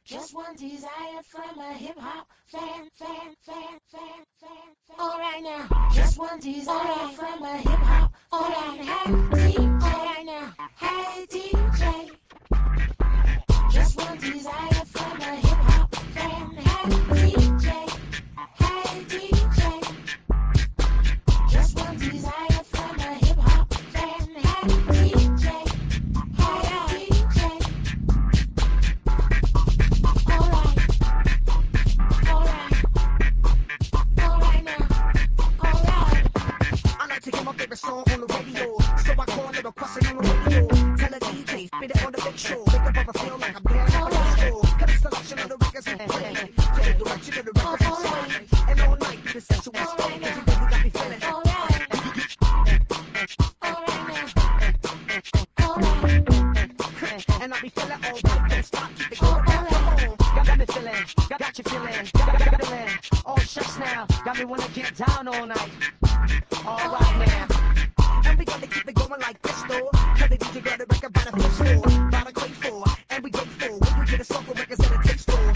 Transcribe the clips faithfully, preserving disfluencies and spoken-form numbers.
Just one desire from a hip hop fan, fan, fan, fan, fan, fan. All right now. Just one desire from a hip hop fan. Hey D J. All right now. Hey D J. Just one desire from a hip hop fan. Hey D J. Hey D J. Just one desire from a hip hop fan. Hey D J. Hey D J. All right. All right. All right now. All right. I like to get my favorite song on the radio, so I call it a question on the radio. Tell the D J, spit it on the big show, make a brother feel like I'm going to the show. Cut the selection of the records and play, to the direction of the records and sway. And all night be the sensual sway, cause you know you got me feeling. All right. All right now. All right. And I be feeling all right, don't stop, keep it going now, come on. Got, got me feeling, got, got you feeling, got, got, got feeling. All shucks now, got me wanna get down all night. All right now. And we gonna keep it going like this though. Cause the D J got a record by the flip store, by the crate for, and we grateful when you get a song for records at a tape store.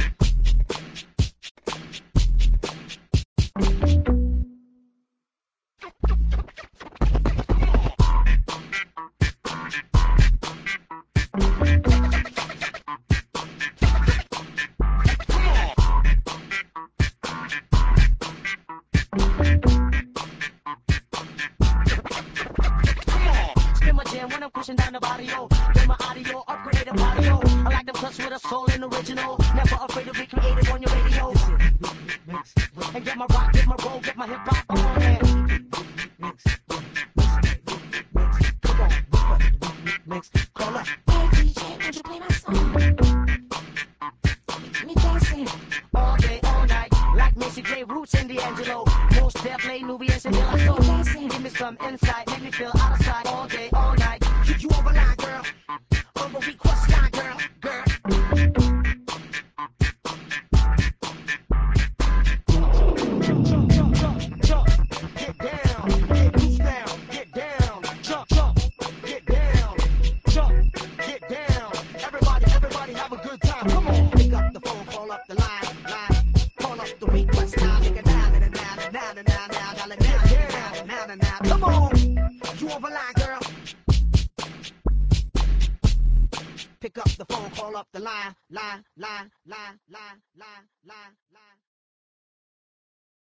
When I'm pushing down the barrio, then my audio, upgrade the audio. I like them cuts with a soul and original. Never afraid to be creative on your radio. And get my rock, get my roll, get my hip hop on it. Come on, mix, call up. Hey D J, would you play my song? Get me dancing. All day, all night, like Macy J, Roots and D'Angelo. Most definitely, Nubians and Dilla. Dancing. Give me some insight, make me feel out of sight. All day, all night. You, you over line, girl. Over request line, girl. Girl. Jump, jump, jump, jump, jump. Get down. Get loose now. Get down. Jump, jump. Get down. Jump. Get down. Everybody, everybody have a good time. Come on. Pick up the phone, call up the line, line. Call up the request line. Nigga, now, now, now, now, now, now, now, now, now, now, now, now. Come on. You over line, girl. Pick up the phone, call up the line, line, line, line, line, line, line, line.